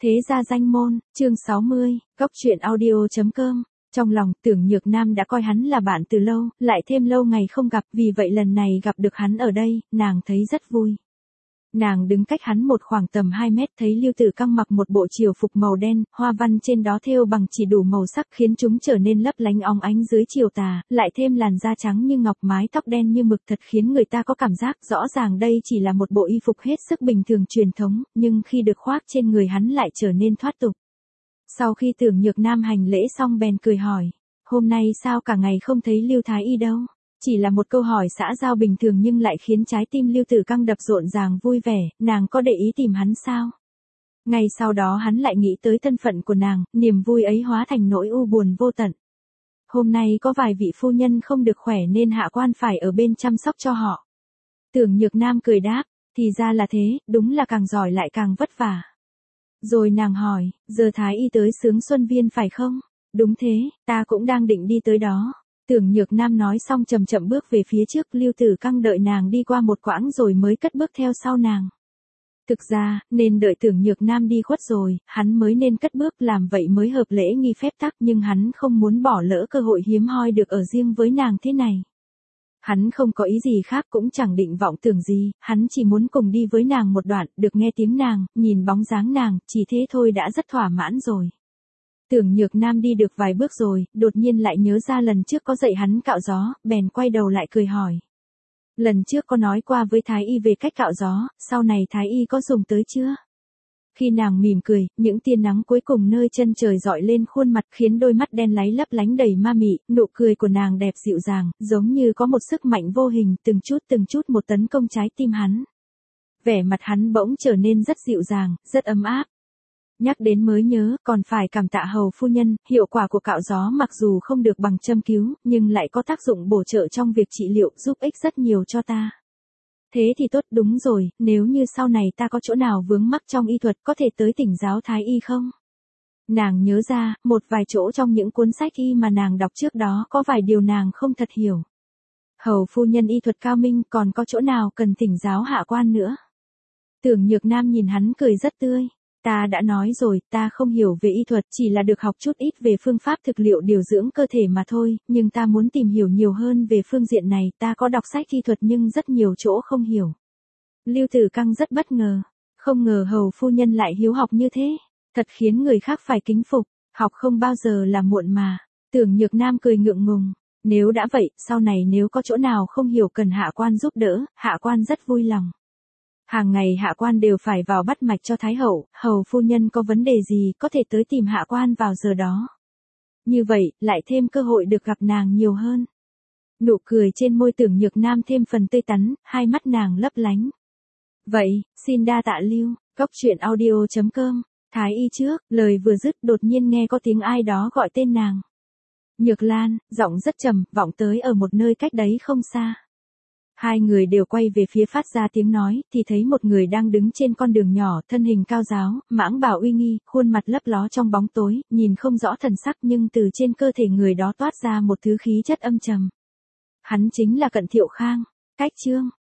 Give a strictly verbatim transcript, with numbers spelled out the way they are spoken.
Thế gia danh môn, chương sáu mươi, góc truyện audio chấm com. Trong lòng, Tưởng Nhược Nam đã coi hắn là bạn từ lâu, lại thêm lâu ngày không gặp, vì vậy lần này gặp được hắn ở đây, nàng thấy rất vui. Nàng đứng cách hắn một khoảng tầm hai mét, thấy Lưu Tử Căng mặc một bộ triều phục màu đen, hoa văn trên đó thêu bằng chỉ đủ màu sắc khiến chúng trở nên lấp lánh óng ánh dưới chiều tà, lại thêm làn da trắng như ngọc, mái tóc đen như mực, thật khiến người ta có cảm giác rõ ràng đây chỉ là một bộ y phục hết sức bình thường truyền thống, nhưng khi được khoác trên người hắn lại trở nên thoát tục. Sau khi Tưởng Nhược Nam hành lễ xong bèn cười hỏi, hôm nay sao cả ngày không thấy Lưu Thái Y đâu? Chỉ là một câu hỏi xã giao bình thường nhưng lại khiến trái tim Lưu Tử Căng đập rộn ràng vui vẻ, nàng có để ý tìm hắn sao? Ngay sau đó hắn lại nghĩ tới thân phận của nàng, niềm vui ấy hóa thành nỗi u buồn vô tận. Hôm nay có vài vị phu nhân không được khỏe nên hạ quan phải ở bên chăm sóc cho họ. Tưởng Nhược Nam cười đáp, thì ra là thế, đúng là càng giỏi lại càng vất vả. Rồi nàng hỏi, giờ Thái Y tới Sướng Xuân Viên phải không? Đúng thế, ta cũng đang định đi tới đó. Tưởng Nhược Nam nói xong chậm chậm bước về phía trước, Lưu Tử Căng đợi nàng đi qua một quãng rồi mới cất bước theo sau nàng. Thực ra, nên đợi Tưởng Nhược Nam đi khuất rồi, hắn mới nên cất bước, làm vậy mới hợp lễ nghi phép tắc, nhưng hắn không muốn bỏ lỡ cơ hội hiếm hoi được ở riêng với nàng thế này. Hắn không có ý gì khác, cũng chẳng định vọng tưởng gì, hắn chỉ muốn cùng đi với nàng một đoạn, được nghe tiếng nàng, nhìn bóng dáng nàng, chỉ thế thôi đã rất thỏa mãn rồi. Tưởng Nhược Nam đi được vài bước rồi, đột nhiên lại nhớ ra lần trước có dạy hắn cạo gió, bèn quay đầu lại cười hỏi. Lần trước có nói qua với Thái Y về cách cạo gió, sau này Thái Y có dùng tới chưa? Khi nàng mỉm cười, những tia nắng cuối cùng nơi chân trời dọi lên khuôn mặt khiến đôi mắt đen láy lấp lánh đầy ma mị, nụ cười của nàng đẹp dịu dàng, giống như có một sức mạnh vô hình, từng chút từng chút một tấn công trái tim hắn. Vẻ mặt hắn bỗng trở nên rất dịu dàng, rất ấm áp. Nhắc đến mới nhớ, còn phải cảm tạ hầu phu nhân, hiệu quả của cạo gió mặc dù không được bằng châm cứu, nhưng lại có tác dụng bổ trợ trong việc trị liệu, giúp ích rất nhiều cho ta. Thế thì tốt, đúng rồi, nếu như sau này ta có chỗ nào vướng mắc trong y thuật, có thể tới Tỉnh giáo Thái Y không? Nàng nhớ ra, một vài chỗ trong những cuốn sách y mà nàng đọc trước đó có vài điều nàng không thật hiểu. Hầu phu nhân y thuật cao minh, còn có chỗ nào cần thỉnh giáo hạ quan nữa? Tưởng Nhược Nam nhìn hắn cười rất tươi. Ta đã nói rồi, ta không hiểu về y thuật, chỉ là được học chút ít về phương pháp thực liệu điều dưỡng cơ thể mà thôi, nhưng ta muốn tìm hiểu nhiều hơn về phương diện này, ta có đọc sách y thuật nhưng rất nhiều chỗ không hiểu. Lưu Tử Căng rất bất ngờ, không ngờ hầu phu nhân lại hiếu học như thế, thật khiến người khác phải kính phục, học không bao giờ là muộn mà. Tưởng Nhược Nam cười ngượng ngùng, nếu đã vậy, sau này nếu có chỗ nào không hiểu cần hạ quan giúp đỡ, hạ quan rất vui lòng. Hàng ngày hạ quan đều phải vào bắt mạch cho Thái hậu, hầu phu nhân có vấn đề gì có thể tới tìm hạ quan vào giờ đó. Như vậy, lại thêm cơ hội được gặp nàng nhiều hơn. Nụ cười trên môi Tưởng Nhược Nam thêm phần tươi tắn, hai mắt nàng lấp lánh. Vậy, xin đa tạ Lưu, góc truyện audio chấm com, Thái Y trước, lời vừa dứt đột nhiên nghe có tiếng ai đó gọi tên nàng. Nhược Lan, giọng rất trầm, vọng tới ở một nơi cách đấy không xa. Hai người đều quay về phía phát ra tiếng nói, thì thấy một người đang đứng trên con đường nhỏ, thân hình cao ráo, mãng bảo uy nghi, khuôn mặt lấp ló trong bóng tối, nhìn không rõ thần sắc nhưng từ trên cơ thể người đó toát ra một thứ khí chất âm trầm. Hắn chính là Cận Thiệu Khang. Cách chương